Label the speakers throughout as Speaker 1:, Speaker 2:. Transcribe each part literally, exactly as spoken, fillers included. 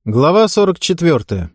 Speaker 1: Глава сорок четвёртая.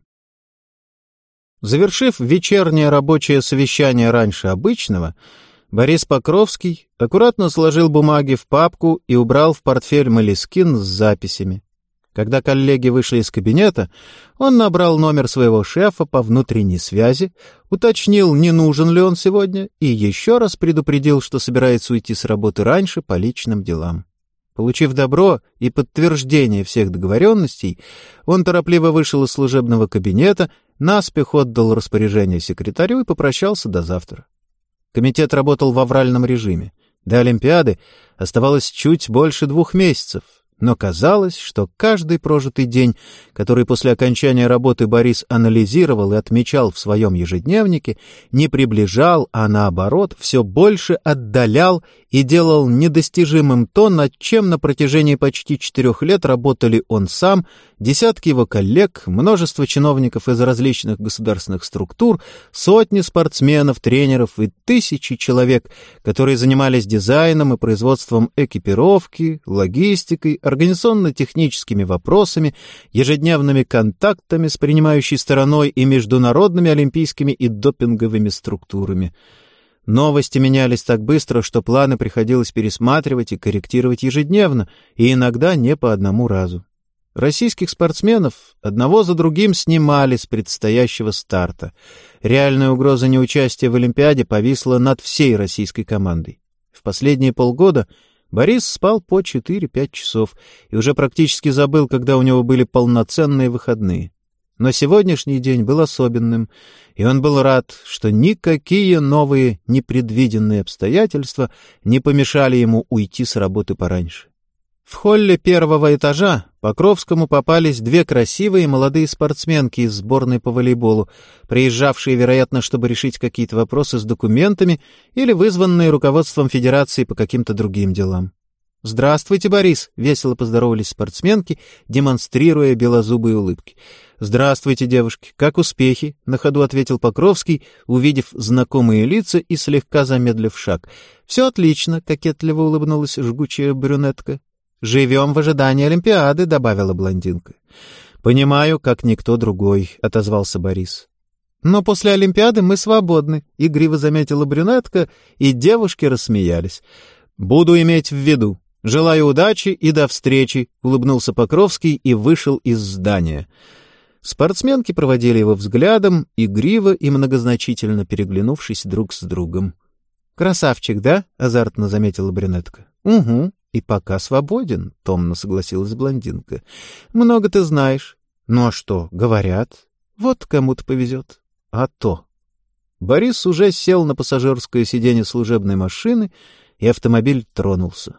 Speaker 1: Завершив вечернее рабочее совещание раньше обычного, Борис Покровский аккуратно сложил бумаги в папку и убрал в портфель молескин с записями. Когда коллеги вышли из кабинета, он набрал номер своего шефа по внутренней связи, уточнил, не нужен ли он сегодня, и еще раз предупредил, что собирается уйти с работы раньше по личным делам. Получив добро и подтверждение всех договоренностей, он торопливо вышел из служебного кабинета, наспех отдал распоряжение секретарю и попрощался до завтра. Комитет работал в авральном режиме. До Олимпиады оставалось чуть больше двух месяцев, но казалось, что каждый прожитый день, который после окончания работы Борис анализировал и отмечал в своем ежедневнике, не приближал, а наоборот, все больше отдалял и делал недостижимым то, над чем на протяжении почти четырех лет работали он сам, десятки его коллег, множество чиновников из различных государственных структур, сотни спортсменов, тренеров и тысячи человек, которые занимались дизайном и производством экипировки, логистикой, организационно-техническими вопросами, ежедневными контактами с принимающей стороной и международными олимпийскими и допинговыми структурами. Новости менялись так быстро, что планы приходилось пересматривать и корректировать ежедневно, и иногда не по одному разу. Российских спортсменов одного за другим снимали с предстоящего старта. Реальная угроза неучастия в Олимпиаде повисла над всей российской командой. В последние полгода Борис спал по четыре-пять часов и уже практически забыл, когда у него были полноценные выходные. Но сегодняшний день был особенным, и он был рад, что никакие новые непредвиденные обстоятельства не помешали ему уйти с работы пораньше. В холле первого этажа Покровскому попались две красивые молодые спортсменки из сборной по волейболу, приезжавшие, вероятно, чтобы решить какие-то вопросы с документами или вызванные руководством федерации по каким-то другим делам. «Здравствуйте, Борис!» — весело поздоровались спортсменки, демонстрируя белозубые улыбки. «Здравствуйте, девушки! Как успехи?» — на ходу ответил Покровский, увидев знакомые лица и слегка замедлив шаг. «Все отлично!» — кокетливо улыбнулась жгучая брюнетка. «Живем в ожидании Олимпиады», — добавила блондинка. «Понимаю, как никто другой», — отозвался Борис. «Но после Олимпиады мы свободны», — игриво заметила брюнетка, и девушки рассмеялись. «Буду иметь в виду. Желаю удачи и до встречи», — улыбнулся Покровский и вышел из здания. Спортсменки проводили его взглядом, игриво и многозначительно переглянувшись друг с другом. «Красавчик, да?» — азартно заметила брюнетка. «Угу. И пока свободен», — томно согласилась блондинка. «Много ты знаешь». «Ну а что, говорят? Вот кому-то повезет». «А то». Борис уже сел на пассажирское сиденье служебной машины, и автомобиль тронулся.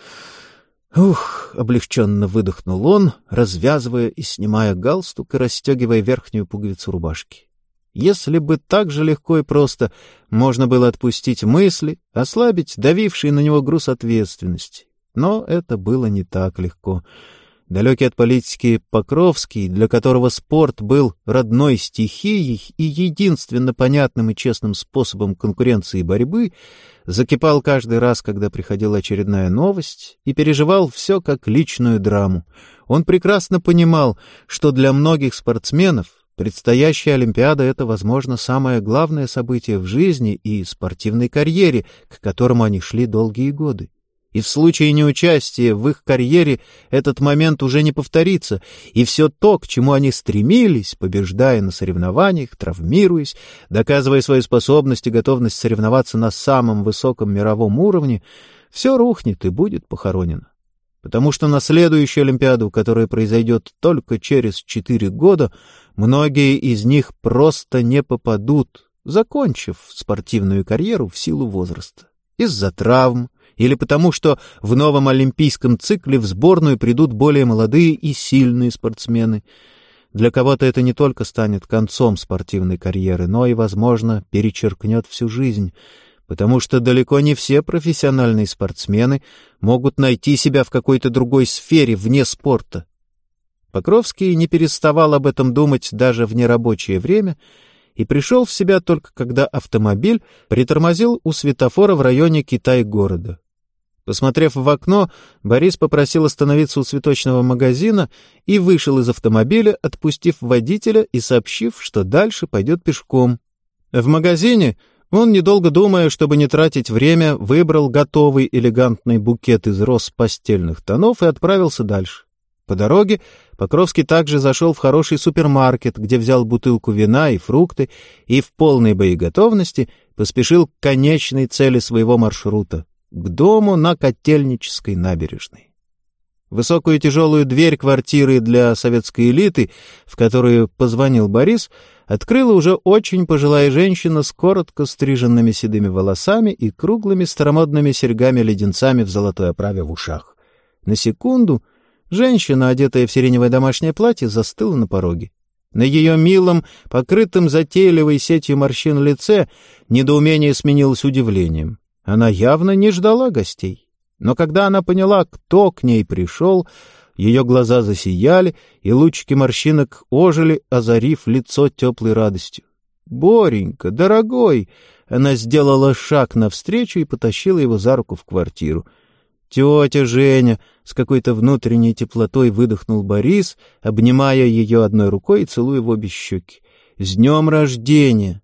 Speaker 1: «Ух!» — облегченно выдохнул он, развязывая и снимая галстук и расстегивая верхнюю пуговицу рубашки. Если бы так же легко и просто можно было отпустить мысли, ослабить давивший на него груз ответственности. Но это было не так легко. Далекий от политики Покровский, для которого спорт был родной стихией и единственно понятным и честным способом конкуренции и борьбы, закипал каждый раз, когда приходила очередная новость, и переживал все как личную драму. Он прекрасно понимал, что для многих спортсменов предстоящая Олимпиада — это, возможно, самое главное событие в жизни и спортивной карьере, к которому они шли долгие годы. И в случае неучастия в их карьере этот момент уже не повторится, и все то, к чему они стремились, побеждая на соревнованиях, травмируясь, доказывая свою способность и готовность соревноваться на самом высоком мировом уровне, все рухнет и будет похоронено. Потому что на следующую Олимпиаду, которая произойдет только через четыре года, многие из них просто не попадут, закончив спортивную карьеру в силу возраста. Из-за травм, или потому, что в новом олимпийском цикле в сборную придут более молодые и сильные спортсмены. Для кого-то это не только станет концом спортивной карьеры, но и, возможно, перечеркнет всю жизнь, потому что далеко не все профессиональные спортсмены могут найти себя в какой-то другой сфере вне спорта. Покровский не переставал об этом думать даже в нерабочее время и пришел в себя только когда автомобиль притормозил у светофора в районе Китай-города. Посмотрев в окно, Борис попросил остановиться у цветочного магазина и вышел из автомобиля, отпустив водителя и сообщив, что дальше пойдет пешком. В магазине он, недолго думая, чтобы не тратить время, выбрал готовый элегантный букет из роз постельных тонов и отправился дальше. По дороге Покровский также зашел в хороший супермаркет, где взял бутылку вина и фрукты и в полной боеготовности поспешил к конечной цели своего маршрута — к дому на Котельнической набережной. Высокую тяжелую дверь квартиры для советской элиты, в которую позвонил Борис, открыла уже очень пожилая женщина с коротко стриженными седыми волосами и круглыми старомодными серьгами-леденцами в золотой оправе в ушах. На секунду женщина, одетая в сиреневое домашнее платье, застыла на пороге. На ее милом, покрытым затейливой сетью морщин лице, недоумение сменилось удивлением. Она явно не ждала гостей. Но когда она поняла, кто к ней пришел, ее глаза засияли, и лучики морщинок ожили, озарив лицо теплой радостью. «Боренька, дорогой!» Она сделала шаг навстречу и потащила его за руку в квартиру. «Тетя Женя!» — с какой-то внутренней теплотой выдохнул Борис, обнимая ее одной рукой и целуя в обе щеки. «С днем рождения!»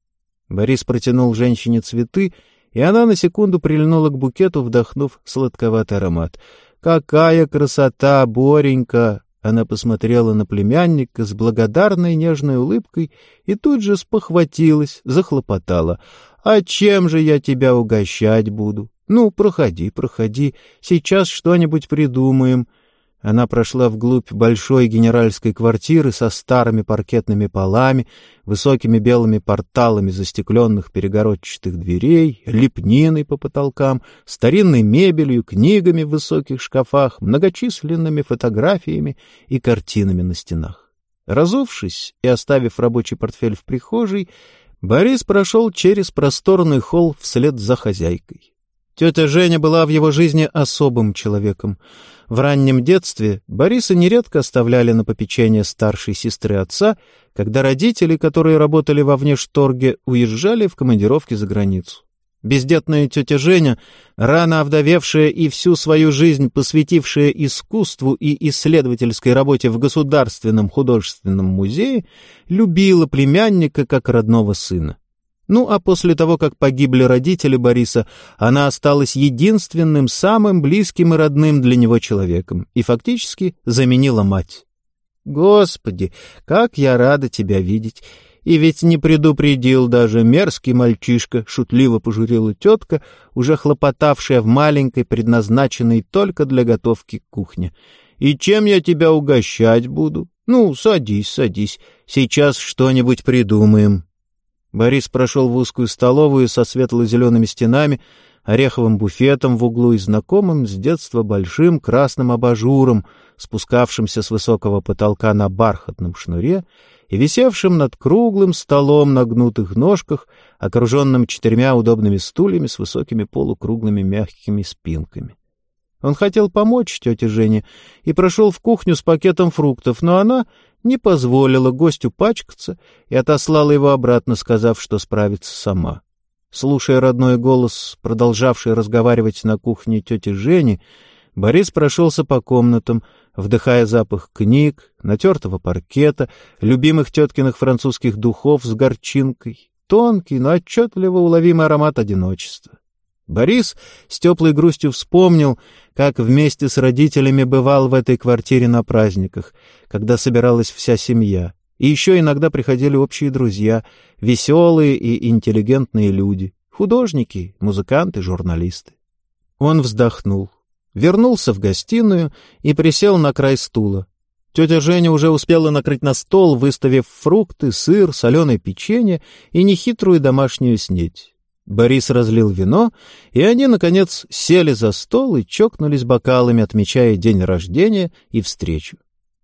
Speaker 1: Борис протянул женщине цветы, и она на секунду прильнула к букету, вдохнув сладковатый аромат. «Какая красота, Боренька!» Она посмотрела на племянника с благодарной нежной улыбкой и тут же спохватилась, захлопотала. «А чем же я тебя угощать буду? Ну, проходи, проходи, сейчас что-нибудь придумаем». Она прошла вглубь большой генеральской квартиры со старыми паркетными полами, высокими белыми порталами застекленных перегородчатых дверей, лепниной по потолкам, старинной мебелью, книгами в высоких шкафах, многочисленными фотографиями и картинами на стенах. Разувшись и оставив рабочий портфель в прихожей, Борис прошел через просторный холл вслед за хозяйкой. Тетя Женя была в его жизни особым человеком. В раннем детстве Бориса нередко оставляли на попечение старшей сестры отца, когда родители, которые работали во внешторге, уезжали в командировки за границу. Бездетная тетя Женя, рано овдовевшая и всю свою жизнь посвятившая искусству и исследовательской работе в Государственном художественном музее, любила племянника как родного сына. Ну, а после того, как погибли родители Бориса, она осталась единственным, самым близким и родным для него человеком и фактически заменила мать. «Господи, как я рада тебя видеть! И ведь не предупредил даже мерзкий мальчишка», — шутливо пожурила тетка, уже хлопотавшая в маленькой, предназначенной только для готовки кухне. «И чем я тебя угощать буду? Ну, садись, садись, сейчас что-нибудь придумаем». Борис прошел в узкую столовую со светло-зелеными стенами, ореховым буфетом в углу и знакомым с детства большим красным абажуром, спускавшимся с высокого потолка на бархатном шнуре и висевшим над круглым столом на гнутых ножках, окруженным четырьмя удобными стульями с высокими полукруглыми мягкими спинками. Он хотел помочь тете Жене и прошел в кухню с пакетом фруктов, но она не позволила гостю пачкаться и отослала его обратно, сказав, что справится сама. Слушая родной голос, продолжавший разговаривать на кухне тети Жени, Борис прошелся по комнатам, вдыхая запах книг, натертого паркета, любимых теткиных французских духов с горчинкой, тонкий, но отчетливо уловимый аромат одиночества. Борис с теплой грустью вспомнил, как вместе с родителями бывал в этой квартире на праздниках, когда собиралась вся семья, и еще иногда приходили общие друзья, веселые и интеллигентные люди, художники, музыканты, журналисты. Он вздохнул, вернулся в гостиную и присел на край стула. Тетя Женя уже успела накрыть на стол, выставив фрукты, сыр, соленое печенье и нехитрую домашнюю снеть. Борис разлил вино, и они, наконец, сели за стол и чокнулись бокалами, отмечая день рождения и встречу.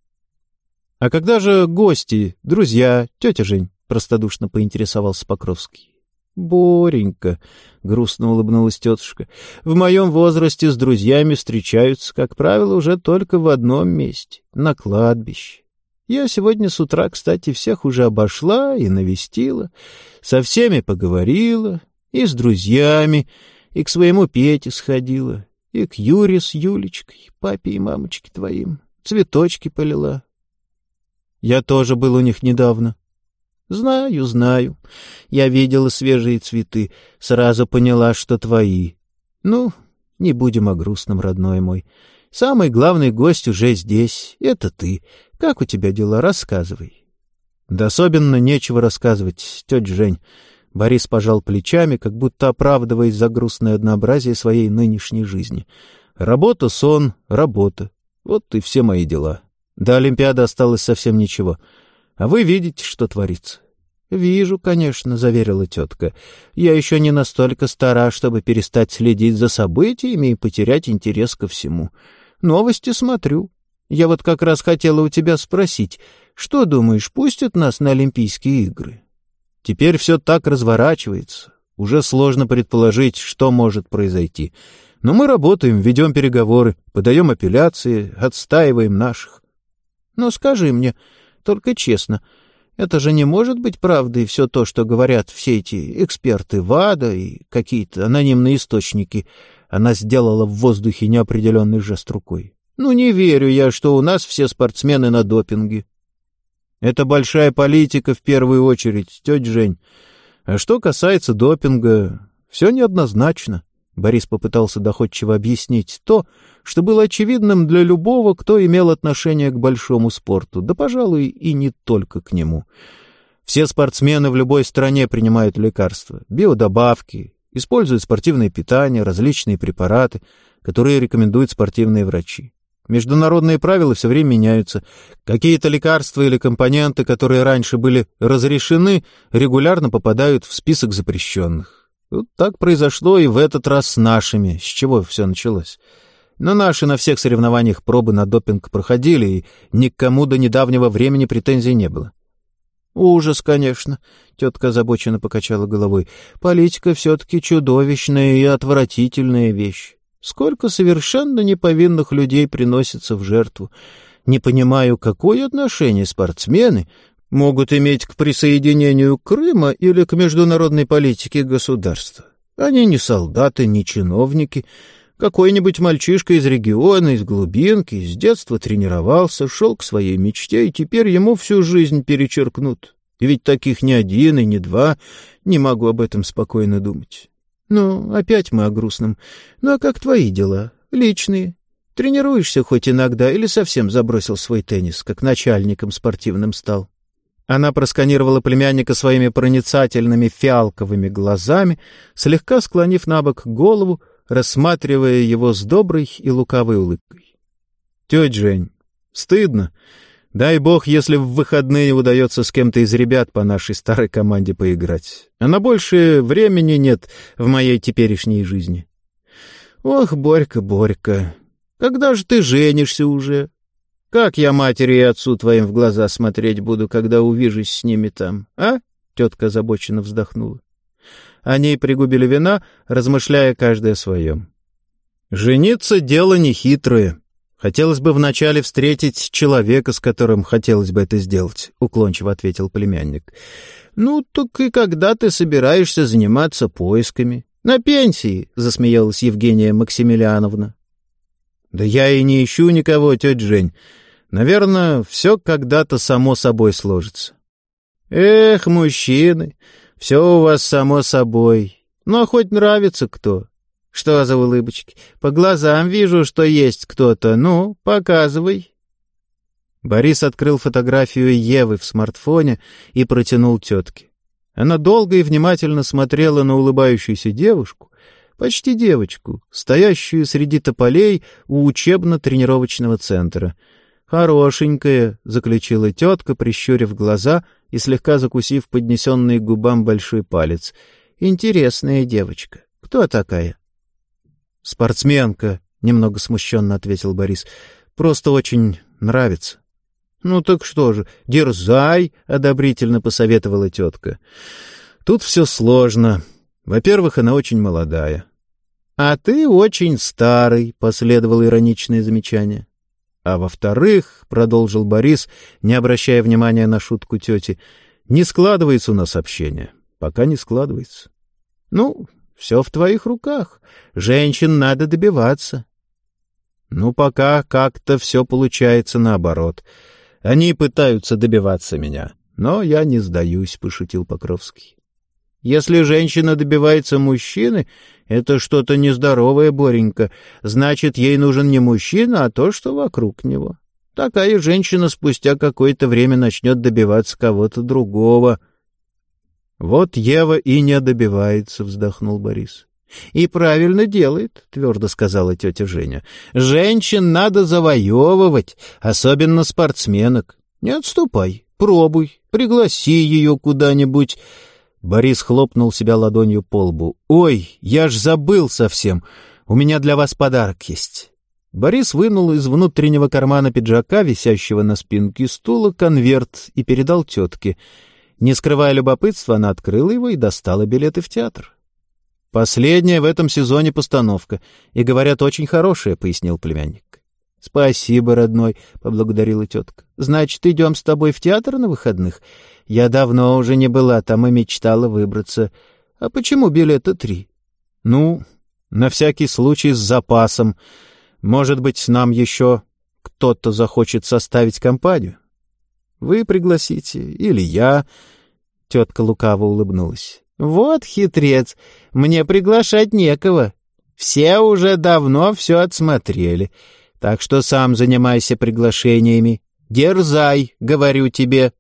Speaker 1: — А когда же гости, друзья, тетя Жень? — простодушно поинтересовался Покровский. — Боренька, — грустно улыбнулась тетушка, — в моем возрасте с друзьями встречаются, как правило, уже только в одном месте — на кладбище. Я сегодня с утра, кстати, всех уже обошла и навестила, со всеми поговорила, и с друзьями, и к своему Пете сходила. И к Юре с Юлечкой, папе и мамочке твоим. Цветочки полила. Я тоже был у них недавно. Знаю, знаю. Я видела свежие цветы, сразу поняла, что твои. Ну, не будем о грустном, родной мой. Самый главный гость уже здесь. Это ты. Как у тебя дела? Рассказывай. Да особенно нечего рассказывать, тетя Жень. Борис пожал плечами, как будто оправдываясь за грустное однообразие своей нынешней жизни. Работа, сон, работа. Вот и все мои дела. До Олимпиады осталось совсем ничего. А вы видите, что творится? — Вижу, конечно, — заверила тетка. — Я еще не настолько стара, чтобы перестать следить за событиями и потерять интерес ко всему. Новости смотрю. Я вот как раз хотела у тебя спросить, что думаешь, пустят нас на Олимпийские игры? Теперь все так разворачивается. Уже сложно предположить, что может произойти. Но мы работаем, ведем переговоры, подаем апелляции, отстаиваем наших. Но скажи мне, только честно, это же не может быть правдой все то, что говорят все эти эксперты ВАДА и какие-то анонимные источники. Она сделала в воздухе неопределенный жест рукой. Ну, не верю я, что у нас все спортсмены на допинге. Это большая политика в первую очередь, тетя Жень. А что касается допинга, все неоднозначно. Борис попытался доходчиво объяснить то, что было очевидным для любого, кто имел отношение к большому спорту, да, пожалуй, и не только к нему. Все спортсмены в любой стране принимают лекарства, биодобавки, используют спортивное питание, различные препараты, которые рекомендуют спортивные врачи. Международные правила все время меняются. Какие-то лекарства или компоненты, которые раньше были разрешены, регулярно попадают в список запрещенных. Вот так произошло и в этот раз с нашими, с чего все началось. Но наши на всех соревнованиях пробы на допинг проходили, и ни к кому до недавнего времени претензий не было. «Ужас, конечно», — тетка озабоченно покачала головой. «Политика все-таки чудовищная и отвратительная вещь. Сколько совершенно неповинных людей приносится в жертву. Не понимаю, какое отношение спортсмены могут иметь к присоединению Крыма или к международной политике государства. Они не солдаты, не чиновники. Какой-нибудь мальчишка из региона, из глубинки, с детства тренировался, шел к своей мечте, и теперь ему всю жизнь перечеркнут. И ведь таких ни один и ни два, не могу об этом спокойно думать. Ну, опять мы о грустном. Ну, а как твои дела? Личные? Тренируешься хоть иногда или совсем забросил свой теннис, как начальником спортивным стал?» Она просканировала племянника своими проницательными фиалковыми глазами, слегка склонив набок голову, рассматривая его с доброй и лукавой улыбкой. «Тетя Жень, стыдно. Дай бог, если в выходные удается с кем-то из ребят по нашей старой команде поиграть. А на больше времени нет в моей теперешней жизни». «Ох, Борька, Борька, когда же ты женишься уже? Как я матери и отцу твоим в глаза смотреть буду, когда увижусь с ними там, а?» Тетка озабоченно вздохнула. Они пригубили вина, размышляя каждый о своем. «Жениться — дело нехитрое. Хотелось бы вначале встретить человека, с которым хотелось бы это сделать», — уклончиво ответил племянник. «Ну, так и когда ты собираешься заниматься поисками? На пенсии», — засмеялась Евгения Максимилиановна. «Да я и не ищу никого, тетя Жень. Наверное, все когда-то само собой сложится». «Эх, мужчины, все у вас само собой. Ну, а хоть нравится кто? Что за улыбочки? По глазам вижу, что есть кто-то. Ну, показывай». Борис открыл фотографию Евы в смартфоне и протянул тетке. Она долго и внимательно смотрела на улыбающуюся девушку, почти девочку, стоящую среди тополей у учебно-тренировочного центра. «Хорошенькая», — заключила тетка, прищурив глаза и слегка закусив поднесенный к губам большой палец. «Интересная девочка. Кто такая?» «Спортсменка», — немного смущенно ответил Борис. «Просто очень нравится». «Ну так что же, дерзай», — одобрительно посоветовала тетка. «Тут все сложно. Во-первых, она очень молодая». «А ты очень старый», — последовало ироничное замечание. «А во-вторых, — продолжил Борис, не обращая внимания на шутку тети, — не складывается у нас общение. Пока не складывается». «Ну, Все в твоих руках. Женщин надо добиваться. Ну, пока как-то все получается наоборот. Они пытаются добиваться меня, но я не сдаюсь, — пошутил Покровский. Если женщина добивается мужчины, это что-то нездоровое, Боренька. Значит, ей нужен не мужчина, а то, что вокруг него. Такая женщина спустя какое-то время начнет добиваться кого-то другого. — Вот Ева и не добивается, — вздохнул Борис. — И правильно делает, — твердо сказала тетя Женя. — Женщин надо завоевывать, особенно спортсменок. Не отступай, пробуй, пригласи ее куда-нибудь. Борис хлопнул себя ладонью по лбу. — Ой, я ж забыл совсем, у меня для вас подарок есть. Борис вынул из внутреннего кармана пиджака, висящего на спинке стула, конверт и передал тетке. Не скрывая любопытства, она открыла его и достала билеты в театр. — Последняя в этом сезоне постановка, и, говорят, очень хорошая, — пояснил племянник. — Спасибо, родной, — поблагодарила тетка. — Значит, идем с тобой в театр на выходных? Я давно уже не была там и мечтала выбраться. А почему билета три? — Ну, на всякий случай с запасом. Может быть, нам еще кто-то захочет составить компанию? Вы пригласите или я? Тетка лукаво улыбнулась. Вот хитрец, мне приглашать некого. Все уже давно все отсмотрели, так что сам занимайся приглашениями. Дерзай, говорю тебе.